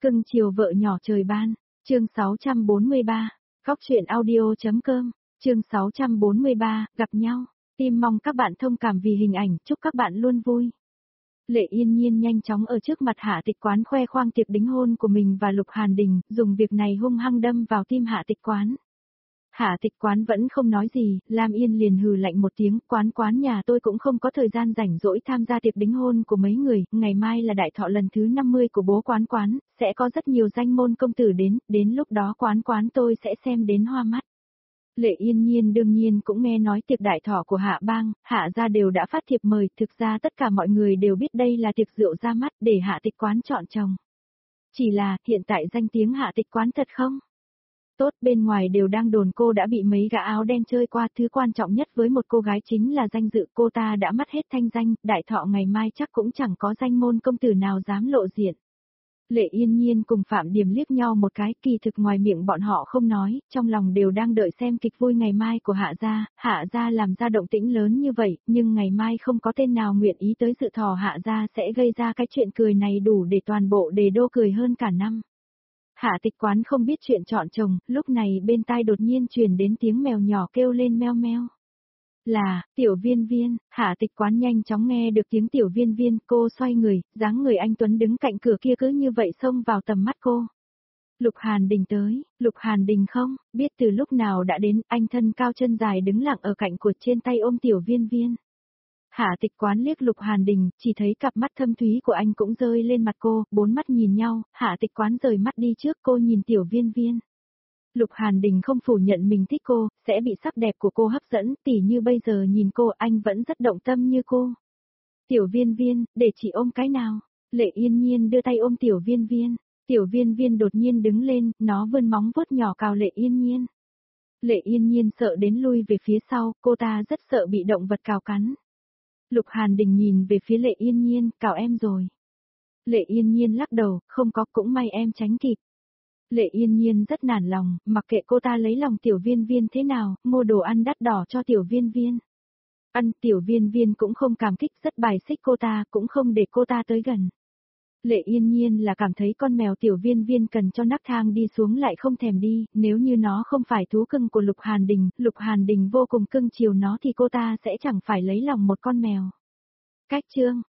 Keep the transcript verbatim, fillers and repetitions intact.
Cưng chiều vợ nhỏ trời ban, chương sáu trăm bốn mươi ba, Góc truyện audio.com, chương sáu trăm bốn mươi ba, gặp nhau, tim mong các bạn thông cảm vì hình ảnh, chúc các bạn luôn vui. Lệ Yên Nhiên nhanh chóng ở trước mặt Hạ Tịch Quán khoe khoang tiệc đính hôn của mình và Lục Hàn Đình, dùng việc này hung hăng đâm vào tim Hạ Tịch Quán. Hạ Tịch Quán vẫn không nói gì, Lam Yên liền hừ lạnh một tiếng, quán quán nhà tôi cũng không có thời gian rảnh rỗi tham gia tiệc đính hôn của mấy người, ngày mai là đại thọ lần thứ năm mươi của bố quán quán, sẽ có rất nhiều danh môn công tử đến, đến lúc đó quán quán tôi sẽ xem đến hoa mắt. Lệ Yên Nhiên đương nhiên cũng nghe nói tiệc đại thọ của Hạ Bang, Hạ gia đều đã phát thiệp mời, thực ra tất cả mọi người đều biết đây là tiệc rượu ra mắt để Hạ Tịch Quán chọn chồng. Chỉ là, hiện tại danh tiếng Hạ Tịch Quán thật không? Tốt, bên ngoài đều đang đồn cô đã bị mấy gã áo đen chơi qua, thứ quan trọng nhất với một cô gái chính là danh dự, cô ta đã mất hết thanh danh, đại thọ ngày mai chắc cũng chẳng có danh môn công tử nào dám lộ diện. Lệ Yên Nhiên cùng Phạm Điềm liếc nhau một cái, kỳ thực ngoài miệng bọn họ không nói, trong lòng đều đang đợi xem kịch vui ngày mai của Hạ gia. Hạ gia làm ra động tĩnh lớn như vậy, nhưng ngày mai không có tên nào nguyện ý tới dự thọ Hạ gia sẽ gây ra cái chuyện cười này đủ để toàn bộ Đề Đô cười hơn cả năm. Hạ Tịch Quán không biết chuyện chọn chồng, lúc này bên tai đột nhiên truyền đến tiếng mèo nhỏ kêu lên meo meo. Là, Tiểu Viên Viên. Hạ Tịch Quán nhanh chóng nghe được tiếng Tiểu Viên Viên, cô xoay người, dáng người anh Tuấn đứng cạnh cửa kia cứ như vậy xông vào tầm mắt cô. Lục Hàn Đình tới, Lục Hàn Đình không, biết từ lúc nào đã đến, anh thân cao chân dài đứng lặng ở cạnh của trên tay ôm Tiểu Viên Viên. Hạ Tịch Quán liếc Lục Hàn Đình, chỉ thấy cặp mắt thâm thúy của anh cũng rơi lên mặt cô, bốn mắt nhìn nhau, Hạ Tịch Quán rời mắt đi trước, cô nhìn Tiểu Viên Viên. Lục Hàn Đình không phủ nhận mình thích cô, sẽ bị sắc đẹp của cô hấp dẫn, tỉ như bây giờ nhìn cô anh vẫn rất động tâm như cô. Tiểu Viên Viên, để chị ôm cái nào? Lệ Yên Nhiên đưa tay ôm Tiểu Viên Viên. Tiểu Viên Viên đột nhiên đứng lên, nó vươn móng vuốt nhỏ cào Lệ Yên Nhiên. Lệ Yên Nhiên sợ đến lui về phía sau, cô ta rất sợ bị động vật cào cắn. Lục Hàn Đình nhìn về phía Lệ Yên Nhiên, cào em rồi. Lệ Yên Nhiên lắc đầu, không có, cũng may em tránh kịp. Lệ Yên Nhiên rất nản lòng, mặc kệ cô ta lấy lòng Tiểu Viên Viên thế nào, mua đồ ăn đắt đỏ cho Tiểu Viên Viên. Ăn, Tiểu Viên Viên cũng không cảm kích, rất bài xích cô ta, cũng không để cô ta tới gần. Lệ Yên Nhiên là cảm thấy con mèo Tiểu Viên Viên cần cho nấc thang đi xuống lại không thèm đi, nếu như nó không phải thú cưng của Lục Hàn Đình, Lục Hàn Đình vô cùng cưng chiều nó thì cô ta sẽ chẳng phải lấy lòng một con mèo. Cách chương,